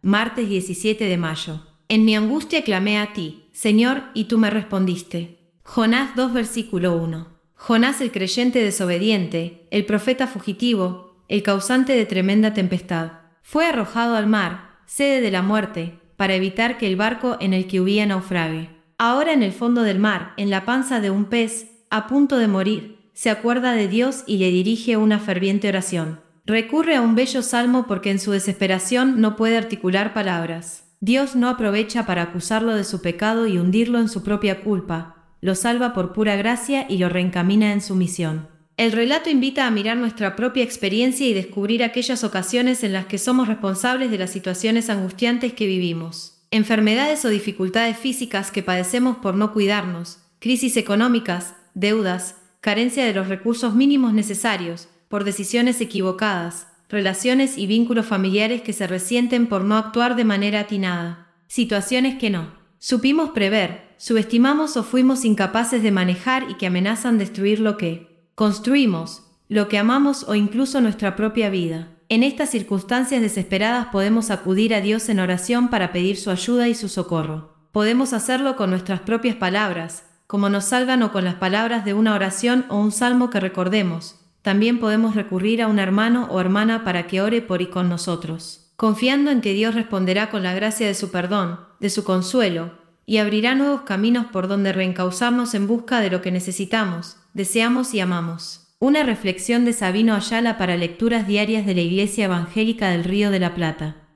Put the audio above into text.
martes 17 de mayo. En mi angustia clamé a ti, Señor, y tú me respondiste. Jonás 2 versículo 1. Jonás el creyente desobediente, el profeta fugitivo, el causante de tremenda tempestad. Fue arrojado al mar, sede de la muerte, para evitar que el barco en el que huía naufrague. Ahora en el fondo del mar, en la panza de un pez, a punto de morir, se acuerda de Dios y le dirige una ferviente oración. Recurre a un bello salmo porque en su desesperación no puede articular palabras. Dios no aprovecha para acusarlo de su pecado y hundirlo en su propia culpa, lo salva por pura gracia y lo reencamina en su misión. El relato invita a mirar nuestra propia experiencia y descubrir aquellas ocasiones en las que somos responsables de las situaciones angustiantes que vivimos. Enfermedades o dificultades físicas que padecemos por no cuidarnos, crisis económicas, deudas, carencia de los recursos mínimos necesarios, por decisiones equivocadas, relaciones y vínculos familiares que se resienten por no actuar de manera atinada. Situaciones que no supimos prever, subestimamos o fuimos incapaces de manejar y que amenazan destruir lo que construimos, lo que amamos o incluso nuestra propia vida. En estas circunstancias desesperadas podemos acudir a Dios en oración para pedir su ayuda y su socorro. Podemos hacerlo con nuestras propias palabras, como nos salgan o con las palabras de una oración o un salmo que recordemos. También podemos recurrir a un hermano o hermana para que ore por y con nosotros, confiando en que Dios responderá con la gracia de su perdón, de su consuelo, y abrirá nuevos caminos por donde reencauzarnos en busca de lo que necesitamos, deseamos y amamos. Una reflexión de Sabino Ayala para lecturas diarias de la Iglesia Evangélica del Río de la Plata.